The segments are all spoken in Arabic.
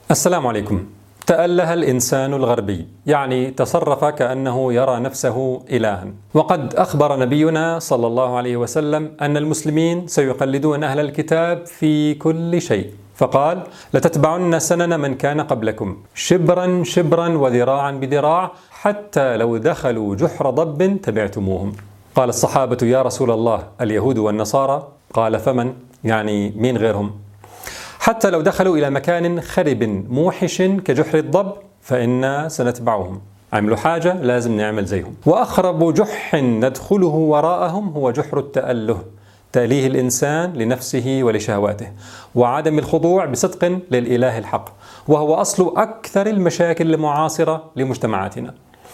السلام عليكم. تأله الإنسان الغربي، يعني تصرف كأنه يرى نفسه إلها. وقد أخبر نبينا صلى الله عليه وسلم أن المسلمين سيقلدون أهل الكتاب في كل شيء، فقال: لتتبعن سنن من كان قبلكم شبرا شبرا وذراعا بذراع حتى لو دخلوا جحر ضب تبعتموهم. قال الصحابة: يا رسول الله، اليهود والنصارى؟ قال: فمن؟ يعني مين غيرهم؟ حتى لو دخلوا إلى مكان خرب موحش كجحر الضب فإنا سنتبعهم. عملوا حاجة لازم نعمل زيهم. وأخرب جح ندخله وراءهم هو جحر التأله، تأليه الإنسان لنفسه ولشهواته، وعدم الخضوع بصدق للإله الحق، وهو أصل أكثر المشاكل المعاصرة لمجتمعاتنا.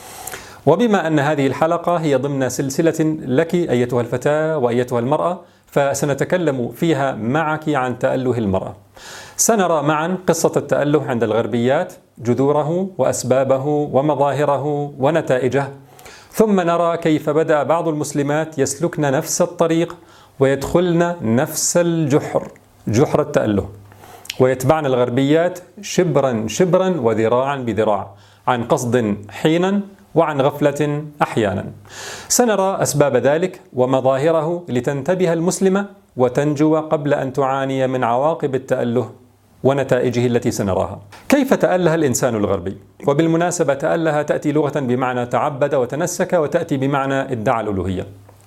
وبما أن هذه الحلقة هي ضمن سلسلة لك أيتها الفتاة وأيتها المرأة، فسنتكلم فيها معك عن تأله المرأة. سنرى معا قصة التأله عند الغربيات، جذوره وأسبابه ومظاهره ونتائجه، ثم نرى كيف بدأ بعض المسلمات يسلكن نفس الطريق ويدخلن نفس الجحر، جحر التأله، ويتبعن الغربيات شبرا شبرا وذراعا بذراع، عن قصد حينا وعن غفلة أحيانا. سنرى أسباب ذلك ومظاهره لتنتبه المسلمة وتنجو قبل أن تعاني من عواقب التأله ونتائجه التي سنراها. كيف تأله الإنسان الغربي؟ وبالمناسبة تأله تأتي لغة بمعنى تعبد وتنسك، وتأتي بمعنى ادعى الألوهية.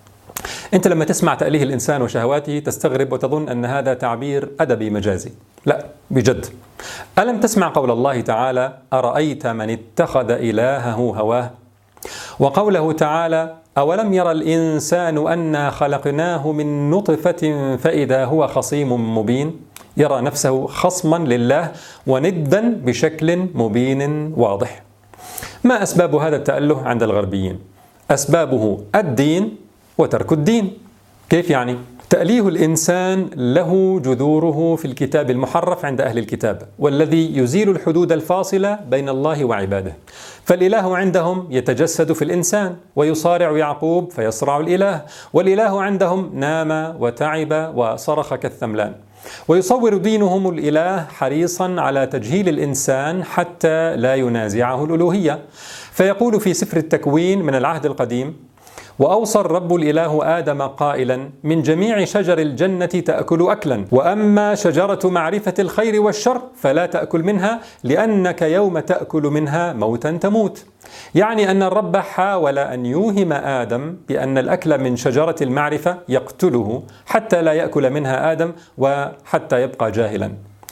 أنت لما تسمع تأليه الإنسان وشهواته تستغرب وتظن أن هذا تعبير أدبي مجازي. لا، بجد. ألم تسمع قول الله تعالى: أرأيت من اتخذ إلهه هواه؟ وقوله تعالى: أولم يرى الإنسان أنا خلقناه من نطفة فإذا هو خصيم مبين؟ يرى نفسه خصما لله وندا بشكل مبين واضح. ما أسباب هذا التأله عند الغربيين؟ أسبابه الدين وترك الدين. كيف يعني؟ تأليه الإنسان له جذوره في الكتاب المحرف عند أهل الكتاب، والذي يزيل الحدود الفاصلة بين الله وعباده. فالإله عندهم يتجسد في الإنسان، ويصارع يعقوب فيصرع الإله، والإله عندهم نام وتعب وصرخ كالثملان. ويصور دينهم الإله حريصا على تجهيل الإنسان حتى لا ينازعه الألوهية، فيقول في سفر التكوين من العهد القديم: وأوصى الرب الإله آدم قائلا: من جميع شجر الجنة تأكل أكلا، وأما شجرة معرفة الخير والشر فلا تأكل منها، لأنك يوم تأكل منها موتا تموت. يعني أن الرب حاول أن يوهم آدم بأن الأكل من شجرة المعرفة يقتله حتى لا يأكل منها آدم وحتى يبقى جاهلا،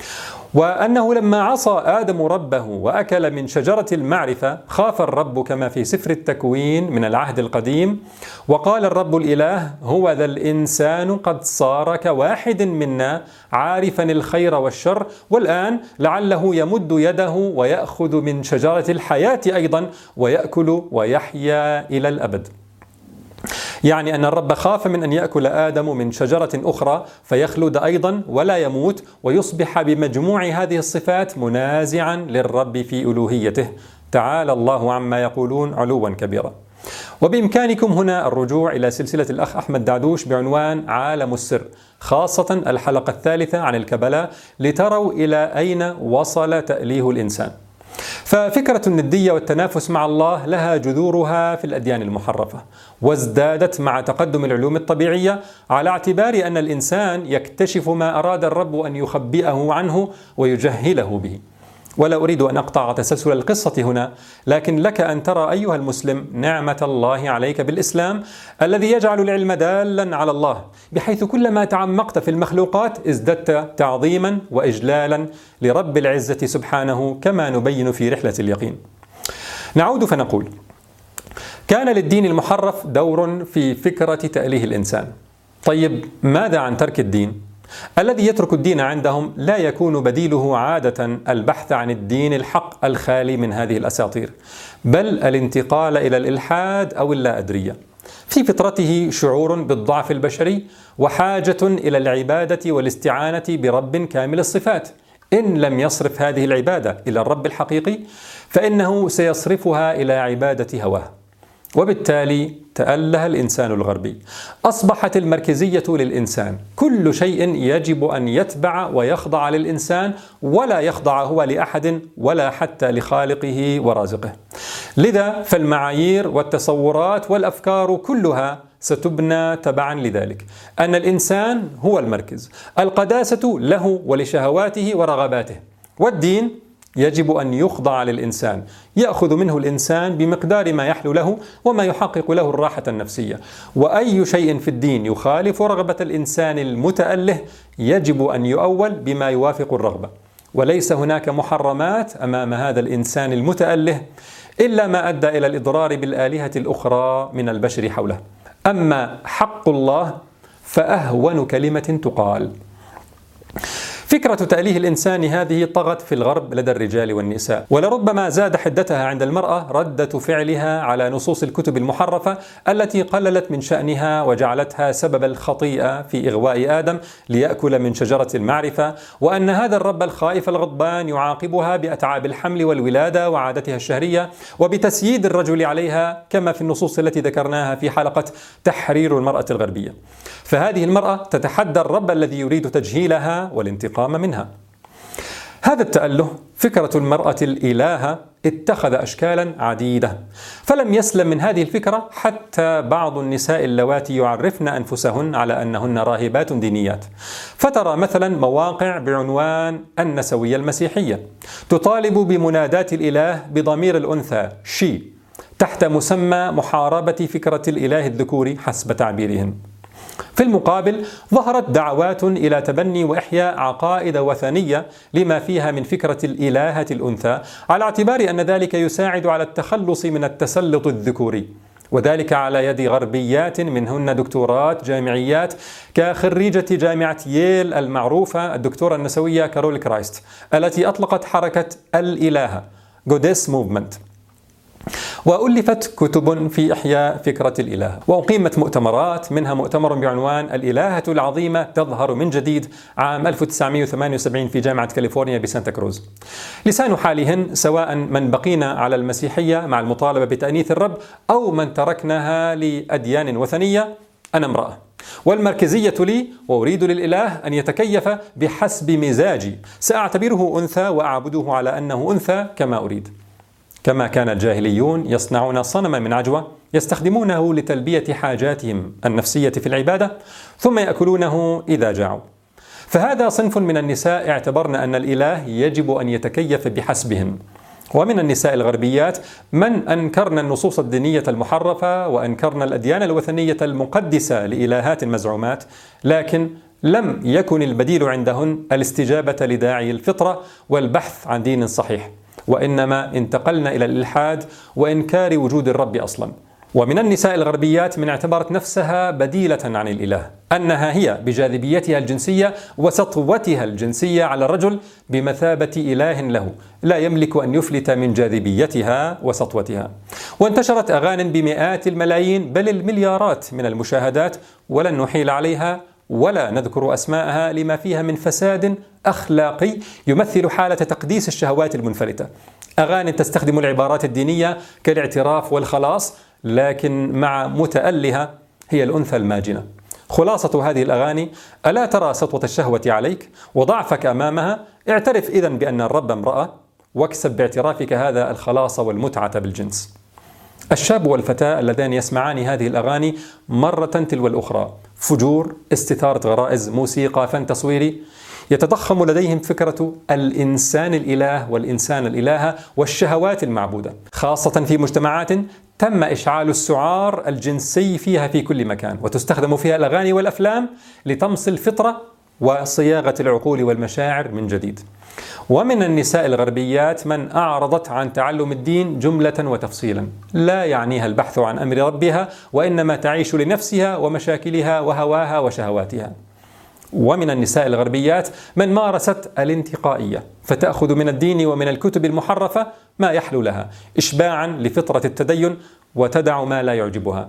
وأنه لما عصى آدم ربه وأكل من شجرة المعرفة خاف الرب كما في سفر التكوين من العهد القديم: وقال الرب الإله: هو ذا الإنسان قد صار كواحد منا عارفا الخير والشر، والآن لعله يمد يده ويأخذ من شجرة الحياة أيضا ويأكل ويحيا إلى الأبد. يعني أن الرب خاف من أن يأكل آدم من شجرة أخرى فيخلد أيضا ولا يموت، ويصبح بمجموع هذه الصفات منازعا للرب في ألوهيته. تعالى الله عما يقولون علوا كبيرا. وبإمكانكم هنا الرجوع إلى سلسلة الأخ أحمد دعدوش بعنوان عالم السر، خاصة الحلقة الثالثة عن الكبلاء، لتروا إلى أين وصل تأليه الإنسان. ففكرة الندية والتنافس مع الله لها جذورها في الأديان المحرفة، وازدادت مع تقدم العلوم الطبيعية، على اعتبار أن الإنسان يكتشف ما أراد الرب أن يخبئه عنه ويجهله به. ولا أريد أن أقطع تسلسل القصة هنا، لكن لك أن ترى أيها المسلم نعمة الله عليك بالإسلام، الذي يجعل العلم دالا على الله، بحيث كلما تعمقت في المخلوقات ازددت تعظيما وإجلالا لرب العزة سبحانه، كما نبين في رحلة اليقين. نعود فنقول: كان للدين المحرف دور في فكرة تأليه الإنسان. طيب، ماذا عن ترك الدين؟ الذي يترك الدين عندهم لا يكون بديله عادة البحث عن الدين الحق الخالي من هذه الأساطير، بل الانتقال إلى الإلحاد أو اللا أدرية. في فطرته شعور بالضعف البشري وحاجة إلى العبادة والاستعانة برب كامل الصفات. إن لم يصرف هذه العبادة إلى الرب الحقيقي فإنه سيصرفها إلى عبادة هواه. وبالتالي تأله الإنسان الغربي. أصبحت المركزية للإنسان، كل شيء يجب أن يتبع ويخضع للإنسان، ولا يخضع هو لأحد ولا حتى لخالقه ورازقه. لذا فالمعايير والتصورات والأفكار كلها ستبنى تبعا لذلك، أن الإنسان هو المركز، القداسة له ولشهواته ورغباته، والدين يجب أن يخضع للإنسان، يأخذ منه الإنسان بمقدار ما يحلو له وما يحقق له الراحة النفسية، وأي شيء في الدين يخالف رغبة الإنسان المتأله يجب أن يؤول بما يوافق الرغبة، وليس هناك محرمات أمام هذا الإنسان المتأله إلا ما أدى إلى الإضرار بالآلهة الأخرى من البشر حوله. أما حق الله فأهون كلمة تقال. فكرة تأليه الإنسان هذه طغت في الغرب لدى الرجال والنساء، ولربما زاد حدتها عند المرأة ردة فعلها على نصوص الكتب المحرفة التي قللت من شأنها وجعلتها سبب الخطيئة في إغواء آدم ليأكل من شجرة المعرفة، وأن هذا الرب الخائف الغضبان يعاقبها بأتعاب الحمل والولادة وعادتها الشهرية وبتسييد الرجل عليها، كما في النصوص التي ذكرناها في حلقة تحرير المرأة الغربية. فهذه المرأة تتحدى الرب الذي يريد تجهيلها والانتقام منها. هذا التأله، فكرة المرأة الإلهة، اتخذ أشكالا عديدة، فلم يسلم من هذه الفكرة حتى بعض النساء اللواتي يعرفن أنفسهن على أنهن راهبات دينيات. فترى مثلا مواقع بعنوان النسوية المسيحية تطالب بمنادات الإله بضمير الأنثى شي تحت مسمى محاربة فكرة الإله الذكوري حسب تعبيرهن. في المقابل ظهرت دعوات إلى تبني وإحياء عقائد وثنية لما فيها من فكرة الإلهة الأنثى، على اعتبار أن ذلك يساعد على التخلص من التسلط الذكوري، وذلك على يد غربيات منهن دكتورات جامعيات كخريجة جامعة ييل المعروفة الدكتورة النسوية كارول كرايست التي أطلقت حركة الإلهة Goddess Movement، وألفت كتب في إحياء فكرة الإله، وأقيمت مؤتمرات، منها مؤتمر بعنوان الإلهة العظيمة تظهر من جديد عام 1978 في جامعة كاليفورنيا بسانتا كروز. لسان حالهن سواء من بقينا على المسيحية مع المطالبة بتأنيث الرب أو من تركناها لأديان وثنية، أنا امرأة والمركزية لي، وأريد للإله أن يتكيف بحسب مزاجي، سأعتبره أنثى وأعبده على أنه أنثى كما أريد. كما كان الجاهليون يصنعون صنما من عجوة يستخدمونه لتلبية حاجاتهم النفسية في العبادة ثم يأكلونه إذا جاعوا. فهذا صنف من النساء اعتبرن أن الإله يجب أن يتكيف بحسبهن. ومن النساء الغربيات من أنكرن النصوص الدينية المحرفة وأنكرن الأديان الوثنية المقدسة لإلهات مزعومات، لكن لم يكن البديل عندهن الاستجابة لداعي الفطرة والبحث عن دين صحيح، وإنما انتقلنا إلى الإلحاد وإنكار وجود الرب أصلا. ومن النساء الغربيات من اعتبرت نفسها بديلة عن الإله، أنها هي بجاذبيتها الجنسية وسطوتها الجنسية على الرجل بمثابة إله له لا يملك أن يفلت من جاذبيتها وسطوتها. وانتشرت أغاني بمئات الملايين بل المليارات من المشاهدات، ولن نحيل عليها ولا نذكر أسماءها لما فيها من فساد أخلاقي يمثل حالة تقديس الشهوات المنفلتة. أغاني تستخدم العبارات الدينية كالاعتراف والخلاص، لكن مع متألهة هي الأنثى الماجنة. خلاصة هذه الأغاني: ألا ترى سطوة الشهوة عليك وضعفك أمامها؟ اعترف إذن بأن الرب امرأة، واكسب باعترافك هذا الخلاص والمتعة بالجنس. الشاب والفتاة اللذان يسمعان هذه الأغاني مرة تلو الأخرى، فجور، استثارة غرائز، موسيقى، فن تصويري، يتضخم لديهم فكرة الإنسان الإله والإنسان الإلهة والشهوات المعبودة، خاصة في مجتمعات تم إشعال السعار الجنسي فيها في كل مكان، وتستخدم فيها الأغاني والأفلام لطمس الفطرة وصياغة العقول والمشاعر من جديد. ومن النساء الغربيات من أعرضت عن تعلم الدين جملة وتفصيلا، لا يعنيها البحث عن أمر ربها، وإنما تعيش لنفسها ومشاكلها وهواها وشهواتها. ومن النساء الغربيات من مارست الانتقائية، فتأخذ من الدين ومن الكتب المحرفة ما يحلو لها إشباعا لفطرة التدين وتدع ما لا يعجبها.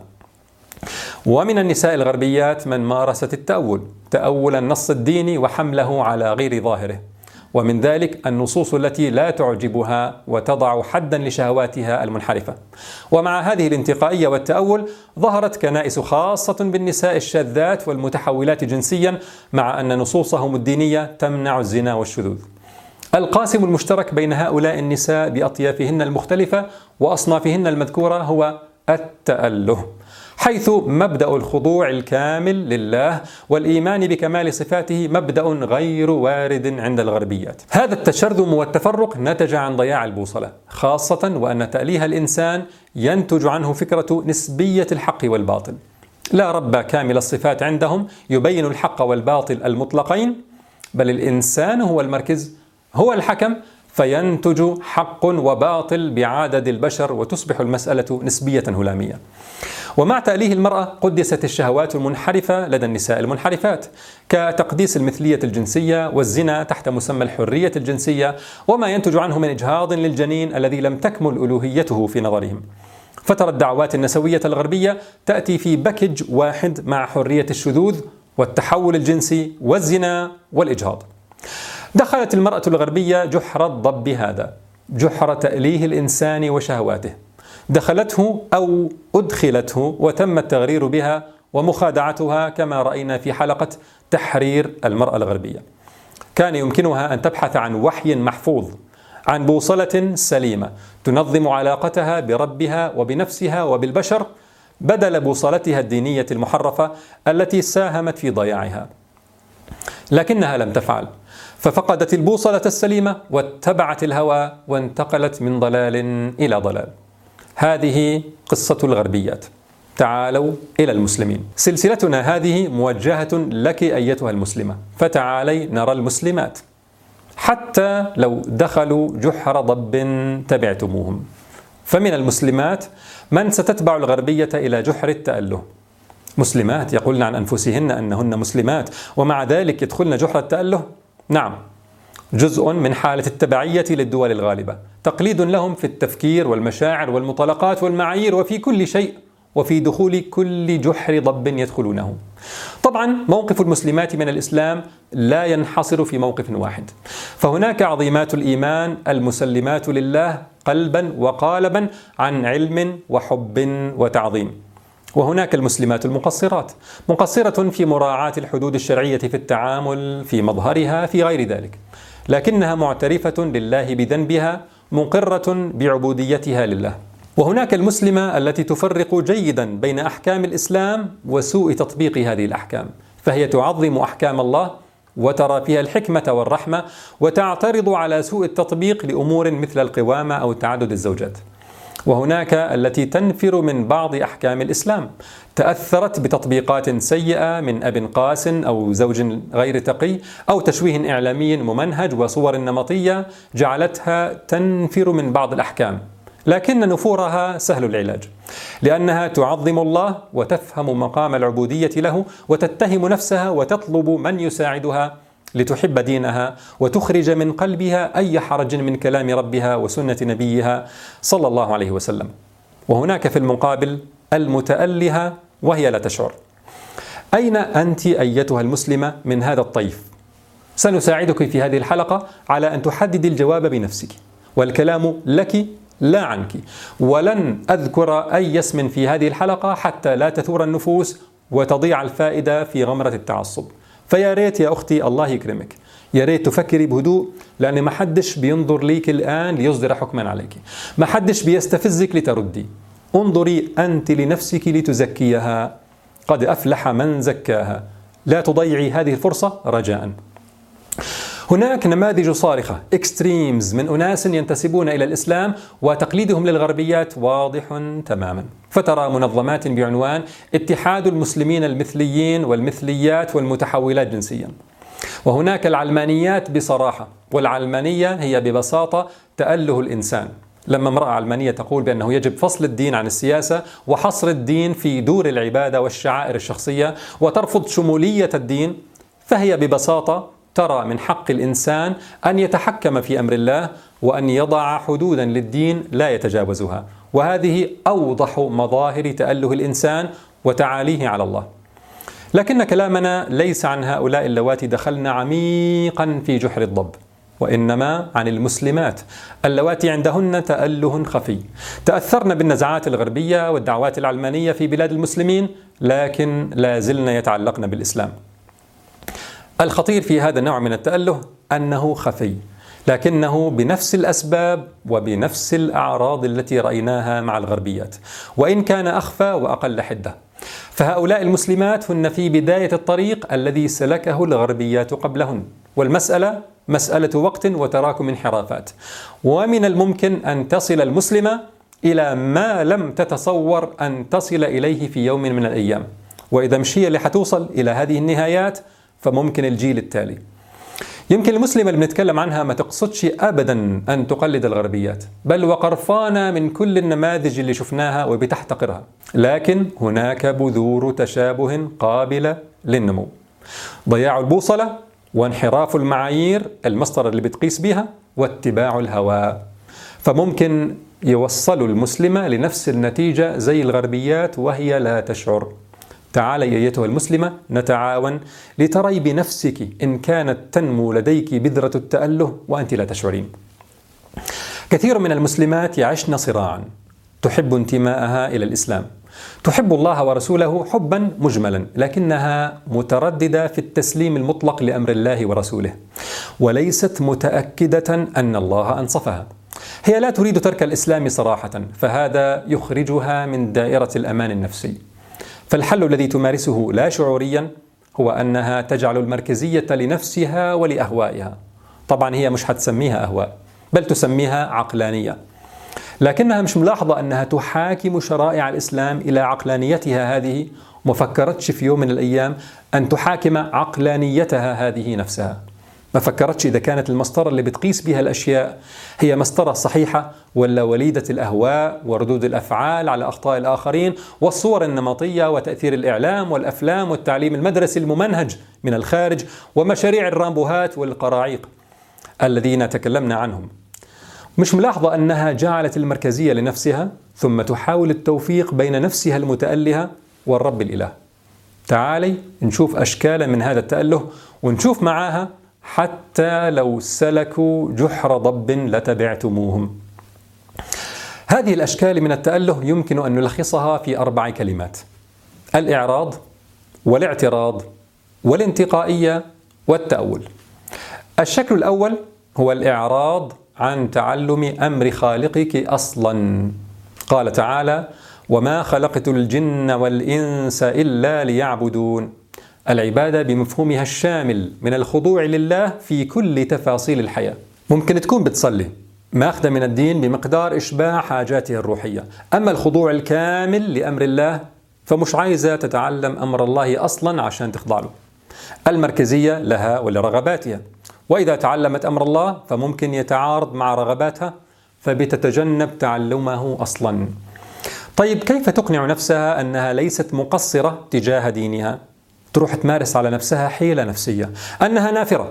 ومن النساء الغربيات من مارست التأول، تأول النص الديني وحمله على غير ظاهره، ومن ذلك النصوص التي لا تعجبها وتضع حدا لشهواتها المنحرفة. ومع هذه الانتقائية والتأول ظهرت كنائس خاصة بالنساء الشاذات والمتحولات جنسيا، مع أن نصوصهم الدينية تمنع الزنا والشذوذ. القاسم المشترك بين هؤلاء النساء بأطيافهن المختلفة وأصنافهن المذكورة هو التأله، حيث مبدأ الخضوع الكامل لله والإيمان بكمال صفاته مبدأ غير وارد عند الغربيات. هذا التشرذم والتفرق نتج عن ضياع البوصلة، خاصة وأن تأليه الإنسان ينتج عنه فكرة نسبية الحق والباطل. لا رب كامل الصفات عندهم يبين الحق والباطل المطلقين، بل الإنسان هو المركز، هو الحكم، فينتج حق وباطل بعدد البشر وتصبح المسألة نسبية هلامية. ومع تأليه المرأة قدست الشهوات المنحرفة لدى النساء المنحرفات، كتقديس المثلية الجنسية والزنا تحت مسمى الحرية الجنسية، وما ينتج عنه من إجهاض للجنين الذي لم تكمل ألوهيته في نظرهم. فترى الدعوات النسوية الغربية تأتي في باكج واحد مع حرية الشذوذ والتحول الجنسي والزنا والإجهاض. دخلت المرأة الغربية جحر الضب هذا، جحر تأليه الإنسان وشهواته. دخلته أو أدخلته وتم التغرير بها ومخادعتها، كما رأينا في حلقة تحرير المرأة الغربية. كان يمكنها أن تبحث عن وحي محفوظ، عن بوصلة سليمة تنظم علاقتها بربها وبنفسها وبالبشر، بدل بوصلتها الدينية المحرفة التي ساهمت في ضياعها. لكنها لم تفعل، ففقدت البوصلة السليمة واتبعت الهوى وانتقلت من ضلال إلى ضلال. هذه قصة الغربيات. تعالوا إلى المسلمين. سلسلتنا هذه موجهة لك أيتها المسلمة، فتعالي نرى المسلمات. حتى لو دخلوا جحر ضب تبعتموهم. فمن المسلمات من ستتبع الغربية إلى جحر التأله. مسلمات يقولن عن أنفسهن أنهن مسلمات، ومع ذلك يدخلن جحر التأله. نعم، جزء من حالة التبعية للدول الغالبة، تقليد لهم في التفكير والمشاعر والمطلقات والمعايير وفي كل شيء، وفي دخول كل جحر ضب يدخلونه. طبعا موقف المسلمات من الإسلام لا ينحصر في موقف واحد، فهناك عظيمات الإيمان المسلمات لله قلبا وقالبا عن علم وحب وتعظيم، وهناك المسلمات المقصرات، مقصرة في مراعاة الحدود الشرعية في التعامل، في مظهرها، في غير ذلك، لكنها معترفة لله بذنبها، مقرة بعبوديتها لله. وهناك المسلمة التي تفرق جيدا بين أحكام الإسلام وسوء تطبيق هذه الأحكام، فهي تعظم أحكام الله وترى فيها الحكمة والرحمة، وتعترض على سوء التطبيق لأمور مثل القوامة أو تعدد الزوجات. وهناك التي تنفر من بعض أحكام الإسلام، تأثرت بتطبيقات سيئة من أب قاس أو زوج غير تقي أو تشويه إعلامي ممنهج وصور نمطية جعلتها تنفر من بعض الأحكام، لكن نفورها سهل العلاج، لأنها تعظم الله وتفهم مقام العبودية له، وتتهم نفسها وتطلب من يساعدها لتحب دينها وتخرج من قلبها أي حرج من كلام ربها وسنة نبيها صلى الله عليه وسلم. وهناك في المقابل المتألهة وهي لا تشعر. أين أنت أيتها المسلمة من هذا الطيف؟ سنساعدك في هذه الحلقة على أن تحددي الجواب بنفسك، والكلام لك لا عنك، ولن أذكر أي اسم في هذه الحلقة حتى لا تثور النفوس وتضيع الفائدة في غمرة التعصب. فيا ريت يا أختي الله يكرمك، يا ريت تفكري بهدوء، لأن ما حدش بينظر ليك الآن ليصدر حكما عليك، ما حدش بيستفزك لتردي. انظري أنت لنفسك لتزكيها، قد أفلح من زكاها. لا تضيعي هذه الفرصة رجاء. هناك نماذج صارخة اكستريمز من أناس ينتسبون إلى الإسلام وتقليدهم للغربيات واضح تماما. فترى منظمات بعنوان اتحاد المسلمين المثليين والمثليات والمتحولات جنسيا. وهناك العلمانيات بصراحة، والعلمانية هي ببساطة تأله الإنسان. لما امرأة علمانية تقول بأنه يجب فصل الدين عن السياسة وحصر الدين في دور العبادة والشعائر الشخصية وترفض شمولية الدين، فهي ببساطة ترى من حق الإنسان أن يتحكم في أمر الله وأن يضع حدودا للدين لا يتجاوزها. وهذه أوضح مظاهر تأله الإنسان وتعاليه على الله. لكن كلامنا ليس عن هؤلاء اللواتي دخلن عميقا في جحر الضب، وإنما عن المسلمات اللواتي عندهن تأله خفي، تأثرن بالنزعات الغربية والدعوات العلمانية في بلاد المسلمين، لكن لا زلن يتعلقن بالإسلام. الخطير في هذا النوع من التأله أنه خفي، لكنه بنفس الأسباب وبنفس الأعراض التي رأيناها مع الغربيات، وإن كان أخفى وأقل حدة. فهؤلاء المسلمات هن في بداية الطريق الذي سلكه الغربيات قبلهن، والمسألة مسألة وقت وتراكم انحرافات، ومن الممكن أن تصل المسلمة إلى ما لم تتصور أن تصل إليه في يوم من الأيام. وإذا مش هي اللي حتوصل إلى هذه النهايات فممكن الجيل التالي. يمكن المسلمة اللي بنتكلم عنها ما تقصدش أبدا أن تقلد الغربيات، بل وقرفانة من كل النماذج اللي شفناها وبتحتقرها، لكن هناك بذور تشابه قابلة للنمو. ضياع البوصلة وانحراف المعايير المسطرة اللي بتقيس بها واتباع الهوى، فممكن يوصلوا المسلمة لنفس النتيجة زي الغربيات وهي لا تشعر. تعالي أيتها المسلمة نتعاون لتري بنفسك إن كانت تنمو لديك بذرة التأله وأنت لا تشعرين. كثير من المسلمات يعشن صراعا، تحب انتماءها إلى الإسلام، تحب الله ورسوله حبا مجملا، لكنها مترددة في التسليم المطلق لأمر الله ورسوله، وليست متأكدة أن الله أنصفها. هي لا تريد ترك الإسلام صراحة، فهذا يخرجها من دائرة الأمان النفسي. فالحل الذي تمارسه لا شعوريا هو أنها تجعل المركزية لنفسها ولأهوائها. طبعا هي مش هتسميها أهواء، بل تسميها عقلانية، لكنها مش ملاحظة أنها تحاكم شرائع الإسلام إلى عقلانيتها هذه، وما فكرتش في يوم من الأيام أن تحاكم عقلانيتها هذه نفسها. ما فكرتش إذا كانت المسطرة اللي بتقيس بها الأشياء هي مسطرة صحيحة ولا وليدة الأهواء وردود الأفعال على أخطاء الآخرين والصور النمطية وتأثير الإعلام والأفلام والتعليم المدرسي الممنهج من الخارج ومشاريع الرامبوهات والقراعيق الذين تكلمنا عنهم. مش ملاحظة أنها جعلت المركزية لنفسها ثم تحاول التوفيق بين نفسها المتألهة والرب الإله. تعالي نشوف أشكال من هذا التأله ونشوف معاها حتى لو سلكوا جحر ضب لتبعتموهم. هذه الأشكال من التأله يمكن أن نلخصها في 4 كلمات: الإعراض والاعتراض والانتقائية والتأول. الشكل الأول هو الإعراض عن تعلم أمر خالقك أصلا. قال تعالى: وما خلقت الجن والإنس إلا ليعبدون. العبادة بمفهومها الشامل من الخضوع لله في كل تفاصيل الحياة. ممكن تكون بتصلي ماخذة من الدين بمقدار إشباع حاجاتها الروحية، أما الخضوع الكامل لأمر الله فمش عايزة تتعلم أمر الله أصلا عشان تخضع له. المركزية لها ولرغباتها، وإذا تعلمت أمر الله فممكن يتعارض مع رغباتها فبتتجنب تعلمه أصلا. طيب كيف تقنع نفسها أنها ليست مقصرة تجاه دينها؟ تروح تمارس على نفسها حيلة نفسية أنها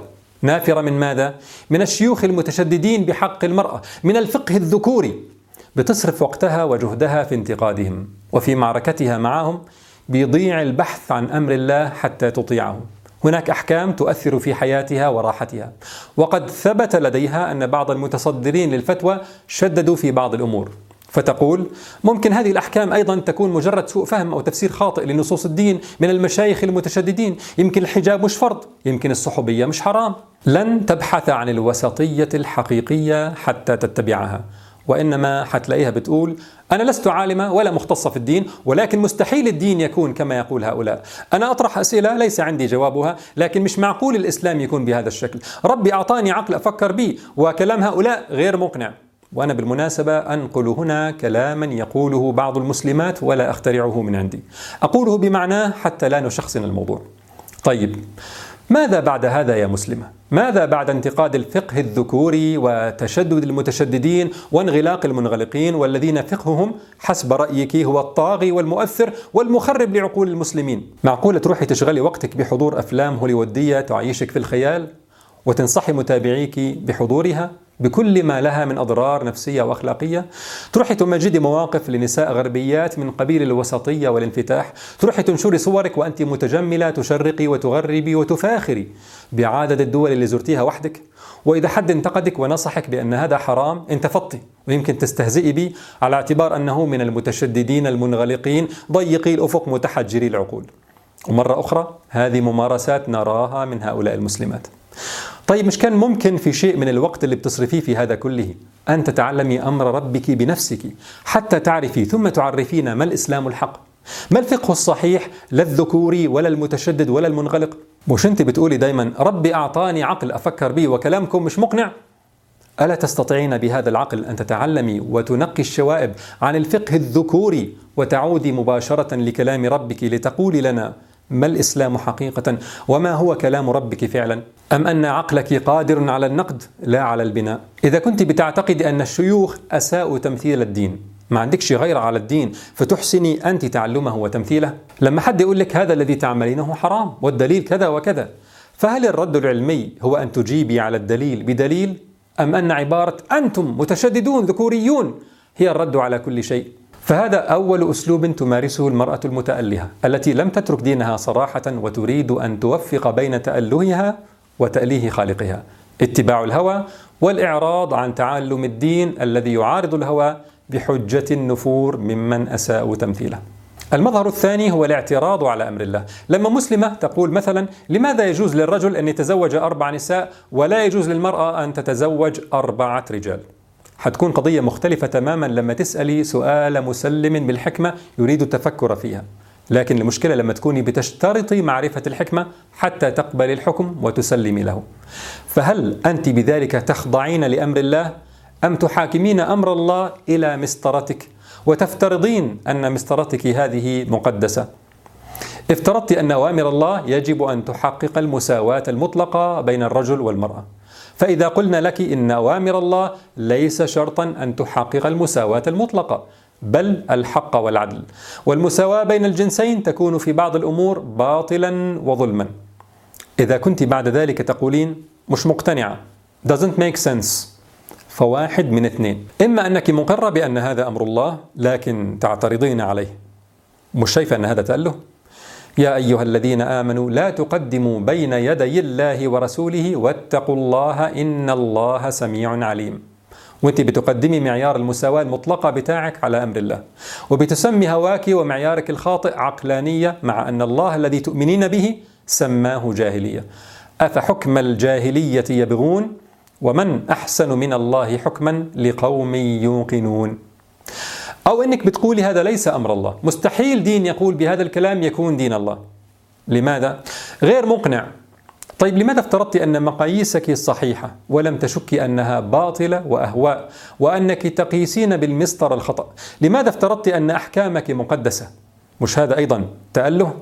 نافرة من ماذا؟ من الشيوخ المتشددين بحق المرأة، من الفقه الذكوري. بتصرف وقتها وجهدها في انتقادهم، وفي معركتها معهم بيضيع البحث عن أمر الله حتى تطيعه. هناك أحكام تؤثر في حياتها وراحتها، وقد ثبت لديها أن بعض المتصدرين للفتوى شددوا في بعض الأمور، فتقول ممكن هذه الأحكام أيضا تكون مجرد سوء فهم أو تفسير خاطئ لنصوص الدين من المشايخ المتشددين. يمكن الحجاب مش فرض، يمكن الصحوبية مش حرام. لن تبحث عن الوسطية الحقيقية حتى تتبعها، وإنما حتلاقيها بتقول أنا لست عالمة ولا مختصة في الدين، ولكن مستحيل الدين يكون كما يقول هؤلاء. أنا أطرح أسئلة ليس عندي جوابها، لكن مش معقول الإسلام يكون بهذا الشكل. ربي أعطاني عقل أفكر به، وكلام هؤلاء غير مقنع. وأنا بالمناسبة أنقل هنا كلاما يقوله بعض المسلمات ولا أخترعه من عندي، أقوله بمعناه حتى لا نشخصن الموضوع. طيب ماذا بعد هذا يا مسلمة؟ ماذا بعد انتقاد الفقه الذكوري وتشدد المتشددين وانغلاق المنغلقين والذين فقههم حسب رأيك هو الطاغي والمؤثر والمخرب لعقول المسلمين؟ معقولة تروحي تشغلي وقتك بحضور أفلام هوليوودية تعيشك في الخيال وتنصحي متابعيك بحضورها بكل ما لها من أضرار نفسية وأخلاقية؟ تروحي تمجدي مواقف لنساء غربيات من قبيل الوسطية والانفتاح؟ تروحي تنشري صورك وأنت متجملة تشرقي وتغربي وتفاخري بعدد الدول اللي زرتيها وحدك؟ وإذا حد انتقدك ونصحك بأن هذا حرام انت فطي ويمكن تستهزئي بي على اعتبار أنه من المتشددين المنغلقين ضيقي الأفق متحجري العقول. ومرة أخرى هذه ممارسات نراها من هؤلاء المسلمات. طيب مش كان ممكن في شيء من الوقت اللي بتصرفيه في هذا كله أن تتعلمي أمر ربك بنفسك حتى تعرفي ثم تعرفين ما الإسلام الحق، ما الفقه الصحيح، لا الذكوري ولا المتشدد ولا المنغلق؟ مش أنت بتقولي دايما ربي أعطاني عقل أفكر به وكلامكم مش مقنع؟ ألا تستطيعين بهذا العقل أن تتعلمي وتنقي الشوائب عن الفقه الذكوري وتعودي مباشرة لكلام ربك لتقولي لنا ما الإسلام حقيقة وما هو كلام ربك فعلا؟ أم أن عقلك قادر على النقد لا على البناء؟ إذا كنت بتعتقد أن الشيوخ أساءوا تمثيل الدين، ما عندكش غير على الدين فتحسني أنت تعلمه وتمثيله؟ لما حد يقول لك هذا الذي تعملينه حرام والدليل كذا وكذا، فهل الرد العلمي هو أن تجيبي على الدليل بدليل، أم أن عبارة أنتم متشددون ذكوريون هي الرد على كل شيء؟ فهذا أول أسلوب تمارسه المرأة المتألهة التي لم تترك دينها صراحة وتريد أن توفق بين تألهها وتأليه خالقها، اتباع الهوى والإعراض عن تعلم الدين الذي يعارض الهوى بحجة النفور ممن أساءوا تمثيله. المظهر الثاني هو الاعتراض على أمر الله. لما مسلمة تقول مثلا لماذا يجوز للرجل أن يتزوج 4 نساء ولا يجوز للمرأة أن تتزوج 4 رجال، حتكون قضية مختلفة تماما لما تسألي سؤال مسلم بالحكمة يريد التفكر فيها. لكن المشكلة لما تكوني بتشترطي معرفة الحكمة حتى تقبل الحكم وتسلمي له. فهل أنت بذلك تخضعين لأمر الله أم تحاكمين أمر الله إلى مسطرتك وتفترضين أن مسطرتك هذه مقدسة؟ افترضت أن أوامر الله يجب أن تحقق المساواة المطلقة بين الرجل والمرأة، فإذا قلنا لك إن أوامر الله ليس شرطا أن تحقق المساواة المطلقة بل الحق والعدل، والمساواة بين الجنسين تكون في بعض الأمور باطلا وظلما، إذا كنت بعد ذلك تقولين مش مقتنعة doesn't make sense، فواحد من 2، إما أنك مقرة بأن هذا أمر الله لكن تعترضين عليه، مش شايفة أن هذا تأله؟ يا أيها الذين آمنوا لا تقدموا بين يدي الله ورسوله واتقوا الله إن الله سميع عليم. وانت بتقدمي معيار المساواة المطلقة بتاعك على أمر الله، وبتسمي هواك ومعيارك الخاطئ عقلانية، مع أن الله الذي تؤمنين به سماه جاهلية. أفحكم الجاهلية يبغون ومن أحسن من الله حكما لقوم يوقنون. أو أنك بتقولي هذا ليس أمر الله، مستحيل دين يقول بهذا الكلام يكون دين الله. لماذا؟ غير مقنع. طيب لماذا افترضت أن مقاييسك صحيحة ولم تشكي أنها باطلة وأهواء وأنك تقيسين بالمسطر الخطأ؟ لماذا افترضت أن أحكامك مقدسة؟ مش هذا أيضا تأله؟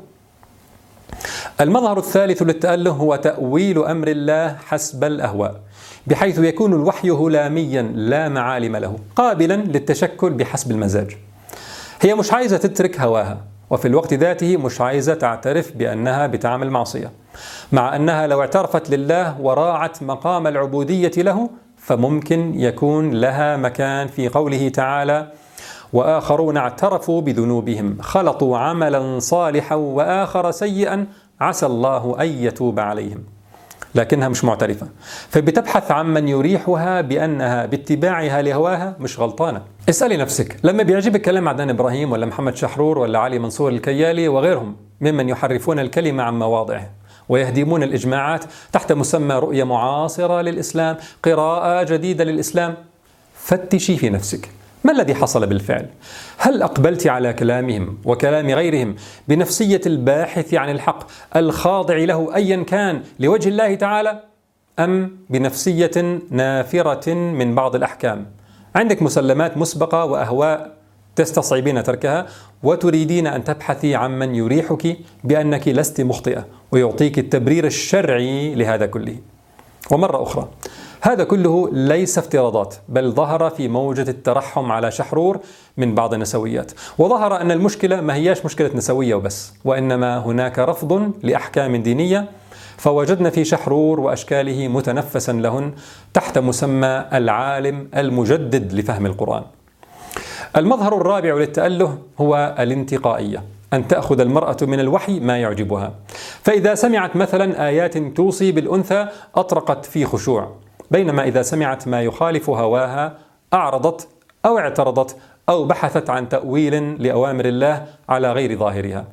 المظهر الثالث للتأله هو تأويل أمر الله حسب الأهواء، بحيث يكون الوحي هلاميا لا معالم له، قابلا للتشكل بحسب المزاج. هي مش عايزة تترك هواها، وفي الوقت ذاته مش عايزة تعترف بأنها بتعمل معصية، مع أنها لو اعترفت لله وراعت مقام العبودية له فممكن يكون لها مكان في قوله تعالى: وآخرون اعترفوا بذنوبهم خلطوا عملا صالحا وآخر سيئا عسى الله أن يتوب عليهم. لكنها مش معترفة، فبتبحث عن من يريحها بأنها باتباعها لهواها مش غلطانة. اسألي نفسك، لما بيعجبك كلام عدنان إبراهيم ولا محمد شحرور ولا علي منصور الكيالي وغيرهم ممن يحرفون الكلمة عن مواضعه ويهدمون الإجماعات تحت مسمى رؤية معاصرة للإسلام، قراءة جديدة للإسلام، فتشي في نفسك، ما الذي حصل بالفعل؟ هل أقبلت على كلامهم وكلام غيرهم بنفسية الباحث عن الحق الخاضع له أيا كان لوجه الله تعالى، أم بنفسية نافرة من بعض الأحكام؟ عندك مسلمات مسبقة وأهواء تستصعبين تركها وتريدين أن تبحثي عن من يريحك بأنك لست مخطئة ويعطيك التبرير الشرعي لهذا كله. ومرة أخرى، هذا كله ليس افتراضات، بل ظهر في موجة الترحم على شحرور من بعض النسويات، وظهر أن المشكلة ما هياش مشكلة نسوية وبس، وإنما هناك رفض لأحكام دينية، فوجدنا في شحرور وأشكاله متنفسا لهن تحت مسمى العالم المجدد لفهم القرآن. المظهر الرابع للتأله هو الانتقائية، أن تأخذ المرأة من الوحي ما يعجبها، فإذا سمعت مثلا آيات توصي بالأنثى أطرقت في خشوع، بينما إذا سمعت ما يخالف هواها أعرضت أو اعترضت أو بحثت عن تأويل لأوامر الله على غير ظاهرها.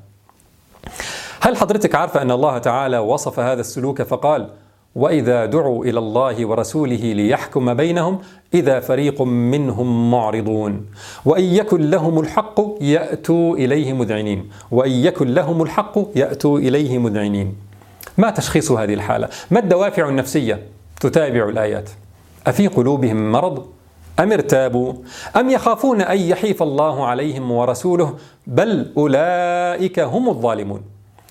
هل حضرتك عارفة أن الله تعالى وصف هذا السلوك فقال: وإذا دعوا إلى الله ورسوله ليحكم بينهم إذا فريق منهم معرضون وإن يكن لهم الحق يأتوا إليه مذعنين وإن يكن لهم الحق يأتوا إليه مذعنين. ما تشخيص هذه الحالة؟ ما الدوافع النفسية؟ تتابع الآيات. أفي قلوبهم مرض أم ارتابوا أم يخافون أن يحيف الله عليهم ورسوله بل أولئك هم الظالمون.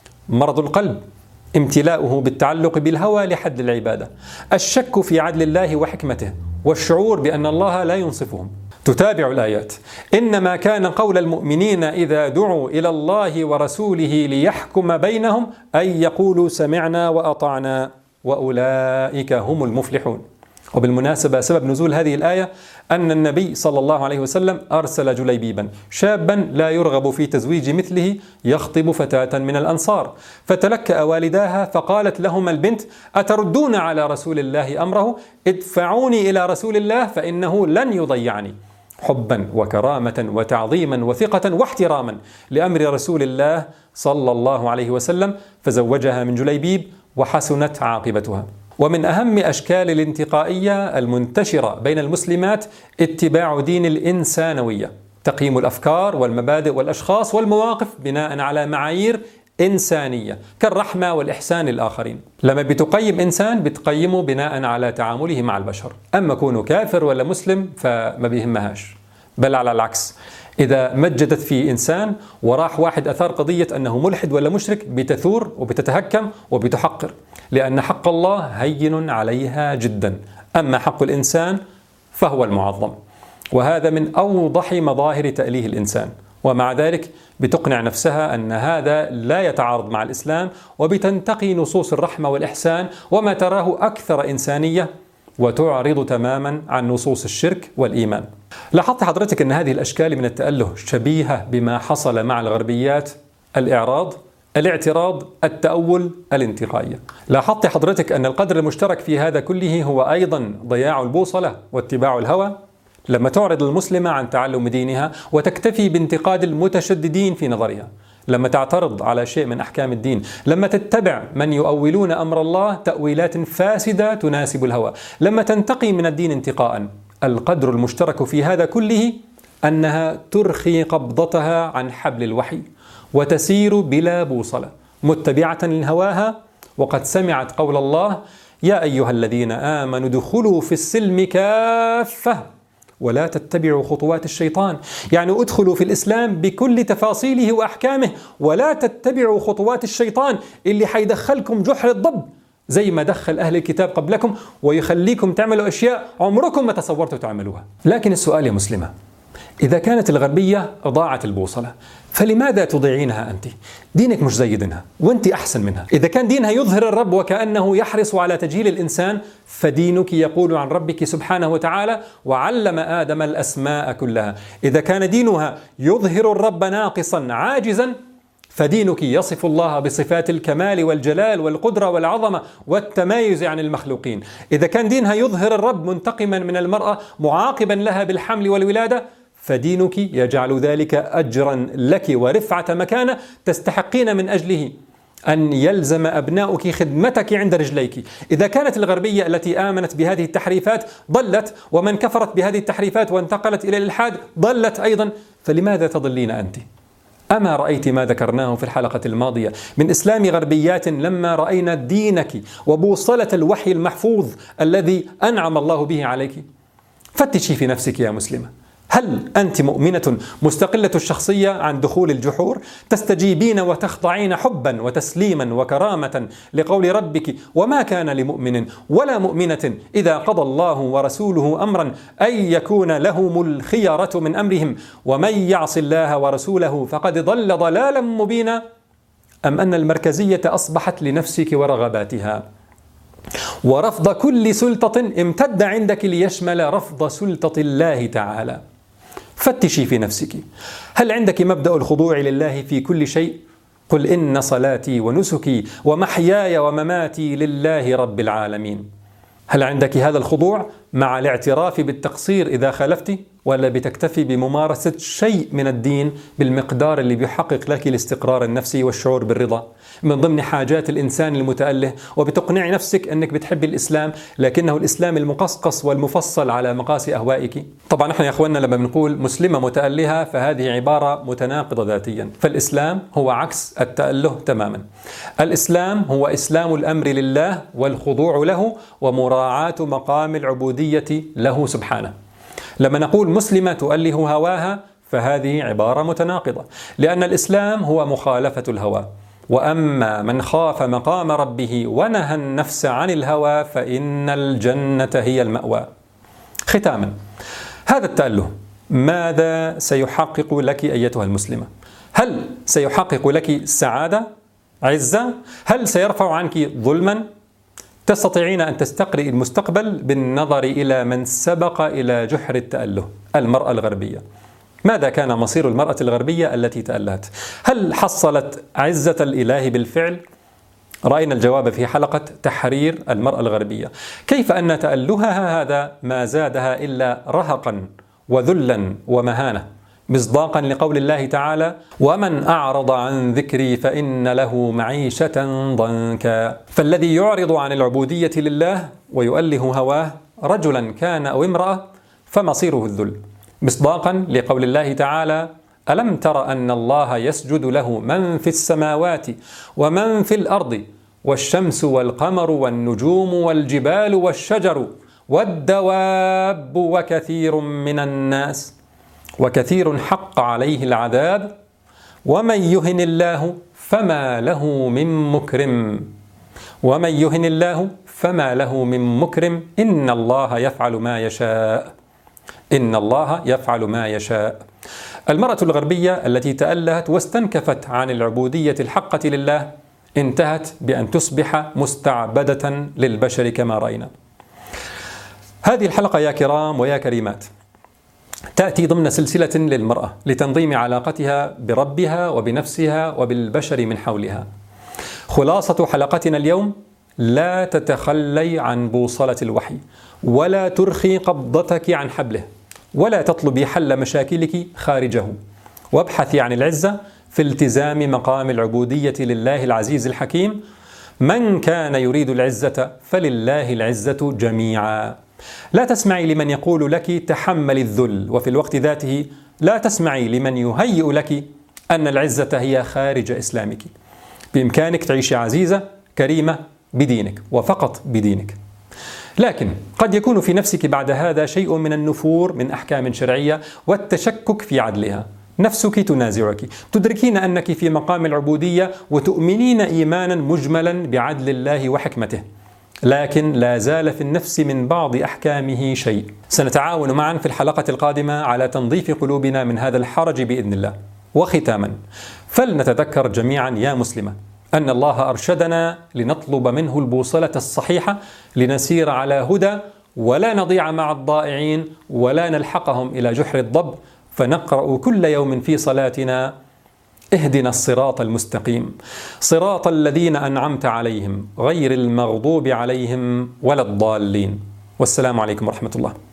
مرض القلب امتلاؤه بالتعلق بالهوى لحد العبادة، الشك في عدل الله وحكمته، والشعور بأن الله لا ينصفهم. تتابع الآيات: إنما كان قول المؤمنين إذا دعوا إلى الله ورسوله ليحكم بينهم أن يقولوا سمعنا وأطعنا وأولئك هم المفلحون. وبالمناسبة سبب نزول هذه الآية أن النبي صلى الله عليه وسلم أرسل جليبيبا شابا لا يرغب في تزويج مثله يخطب فتاة من الأنصار، فتلكأ والداها فقالت لهما البنت: أتردون على رسول الله أمره؟ ادفعوني إلى رسول الله فإنه لن يضيعني، حبا وكرامة وتعظيما وثقة واحتراما لأمر رسول الله صلى الله عليه وسلم، فزوجها من جليبيب وحسنت عاقبتها. ومن أهم أشكال الانتقائية المنتشرة بين المسلمات اتباع دين الإنسانوية، تقييم الأفكار والمبادئ والأشخاص والمواقف بناء على معايير إنسانية كالرحمة والإحسان للآخرين. لما بتقيم إنسان بتقيمه بناء على تعامله مع البشر، أما كونه كافر ولا مسلم فما بيهمهاش، بل على العكس، إذا مجدت في إنسان وراح واحد أثار قضية أنه ملحد ولا مشرك بتثور وبتتهكم وبتحقر، لأن حق الله هين عليها جدا، أما حق الإنسان فهو المعظم. وهذا من أوضح مظاهر تأليه الإنسان، ومع ذلك بتقنع نفسها أن هذا لا يتعارض مع الإسلام، وبتنتقي نصوص الرحمة والإحسان وما تراه أكثر إنسانية، وتعرض تماما عن نصوص الشرك والإيمان. لاحظت حضرتك أن هذه الأشكال من التأله شبيهة بما حصل مع الغربيات: الإعراض، الاعتراض، التأول، الانتقائية. لاحظت حضرتك أن القدر المشترك في هذا كله هو أيضا ضياع البوصلة واتباع الهوى. لما تعرض المسلمة عن تعلم دينها وتكتفي بانتقاد المتشددين في نظرها، لما تعترض على شيء من أحكام الدين، لما تتبع من يؤولون أمر الله تأويلات فاسدة تناسب الهوى، لما تنتقي من الدين انتقاء، القدر المشترك في هذا كله أنها ترخي قبضتها عن حبل الوحي وتسير بلا بوصلة متبعة لهواها، وقد سمعت قول الله: يا أيها الذين آمنوا ادخلوا في السلم كافة ولا تتبعوا خطوات الشيطان. يعني ادخلوا في الإسلام بكل تفاصيله وأحكامه ولا تتبعوا خطوات الشيطان اللي حيدخلكم جحر الضب زي ما دخل أهل الكتاب قبلكم ويخليكم تعملوا أشياء عمركم ما تصورتوا تعملوها. لكن السؤال يا مسلمة، إذا كانت الغربية ضاعت البوصلة فلماذا تضيعينها أنت؟ دينك مش زي دينها وأنت أحسن منها. إذا كان دينها يظهر الرب وكأنه يحرص على تجهيل الإنسان، فدينك يقول عن ربك سبحانه وتعالى: وعلم آدم الأسماء كلها. إذا كان دينها يظهر الرب ناقصا عاجزا، فدينك يصف الله بصفات الكمال والجلال والقدرة والعظمة والتمايز عن المخلوقين. إذا كان دينها يظهر الرب منتقما من المرأة معاقبا لها بالحمل والولادة، فدينك يجعل ذلك أجرا لك ورفعة مكانة تستحقين من أجله أن يلزم أبناؤك خدمتك عند رجليك. إذا كانت الغربية التي آمنت بهذه التحريفات ضلت، ومن كفرت بهذه التحريفات وانتقلت إلى الإلحاد ضلت أيضا، فلماذا تضلين أنت؟ أما رأيت ما ذكرناه في الحلقة الماضية من إسلام غربيات لما رأينا دينك وبوصلة الوحي المحفوظ الذي أنعم الله به عليك؟ فتشي في نفسك يا مسلمة، هل أنت مؤمنة مستقلة الشخصية عن دخول الجحور، تستجيبين وتخضعين حبا وتسليما وكرامة لقول ربك: وما كان لمؤمن ولا مؤمنة إذا قضى الله ورسوله أمرا أن يكون لهم الخيرة من أمرهم ومن يعص الله ورسوله فقد ضل ضلالا مبينا؟ أم أن المركزية أصبحت لنفسك ورغباتها، ورفض كل سلطة امتد عندك ليشمل رفض سلطة الله تعالى؟ فتشي في نفسك، هل عندك مبدأ الخضوع لله في كل شيء؟ قل إن صلاتي ونسكي ومحياي ومماتي لله رب العالمين. هل عندك هذا الخضوع مع الاعتراف بالتقصير إذا خالفت، ولا بتكتفي بممارسة شيء من الدين بالمقدار اللي بيحقق لك الاستقرار النفسي والشعور بالرضا من ضمن حاجات الإنسان المتأله، وبتقنع نفسك أنك بتحب الإسلام لكنه الإسلام المقصقص والمفصل على مقاس أهوائك؟ طبعا نحن يا أخواننا لما بنقول مسلمة متألهة فهذه عبارة متناقضة ذاتيا، فالإسلام هو عكس التأله تماما. الإسلام هو إسلام الأمر لله والخضوع له ومراعاة مقام العبودية له سبحانه. لما نقول مسلمة تؤله هواها فهذه عبارة متناقضة، لأن الإسلام هو مخالفة الهوى، وأما من خاف مقام ربه ونهى النفس عن الهوى فإن الجنة هي المأوى. ختاما، هذا التأله ماذا سيحقق لك أيتها المسلمة؟ هل سيحقق لك سعادة، عزة؟ هل سيرفع عنك ظلما؟ تستطيعين أن تستقرئ المستقبل بالنظر إلى من سبق إلى جحر التأله، المرأة الغربية. ماذا كان مصير المرأة الغربية التي تألهت؟ هل حصلت عزة الإله بالفعل؟ رأينا الجواب في حلقة تحرير المرأة الغربية، كيف أن تألهها هذا ما زادها إلا رهقا وذلا ومهانة، مصداقا لقول الله تعالى: ومن أعرض عن ذكري فإن له معيشة ضنكا. فالذي يعرض عن العبودية لله ويؤله هواه رجلا كان أو امرأة فمصيره الذل، مصداقا لقول الله تعالى: ألم تر أن الله يسجد له من في السماوات ومن في الأرض والشمس والقمر والنجوم والجبال والشجر والدواب وكثير من الناس وكثير حق عليه العذاب ومن يهن الله فما له من مكرم ومن يهن الله فما له من مكرم إن الله يفعل ما يشاء. إن الله يفعل ما يشاء. المرأة الغربية التي تألهت واستنكفت عن العبودية الحقة لله انتهت بأن تصبح مستعبدة للبشر كما رأينا. هذه الحلقة يا كرام ويا كريمات تأتي ضمن سلسلة للمرأة لتنظيم علاقتها بربها وبنفسها وبالبشر من حولها. خلاصة حلقتنا اليوم: لا تتخلي عن بوصلة الوحي، ولا ترخي قبضتك عن حبله، ولا تطلبي حل مشاكلك خارجه، وابحثي عن العزة في التزام مقام العبودية لله العزيز الحكيم. من كان يريد العزة فلله العزة جميعا. لا تسمعي لمن يقول لك تحمل الذل، وفي الوقت ذاته لا تسمعي لمن يهيئ لك أن العزة هي خارج إسلامك. بإمكانك تعيشي عزيزة كريمة بدينك وفقط بدينك، لكن قد يكون في نفسك بعد هذا شيء من النفور من أحكام شرعية والتشكك في عدلها. نفسك تنازعك، تدركين أنك في مقام العبودية وتؤمنين إيمانا مجملا بعدل الله وحكمته، لكن لا زال في النفس من بعض أحكامه شيء. سنتعاون معا في الحلقة القادمة على تنظيف قلوبنا من هذا الحرج بإذن الله. وختاما، فلنتذكر جميعا يا مسلمة أن الله أرشدنا لنطلب منه البوصلة الصحيحة لنسير على هدى ولا نضيع مع الضائعين ولا نلحقهم إلى جحر الضب، فنقرأ كل يوم في صلاتنا: اهدنا الصراط المستقيم صراط الذين أنعمت عليهم غير المغضوب عليهم ولا الضالين. والسلام عليكم ورحمة الله.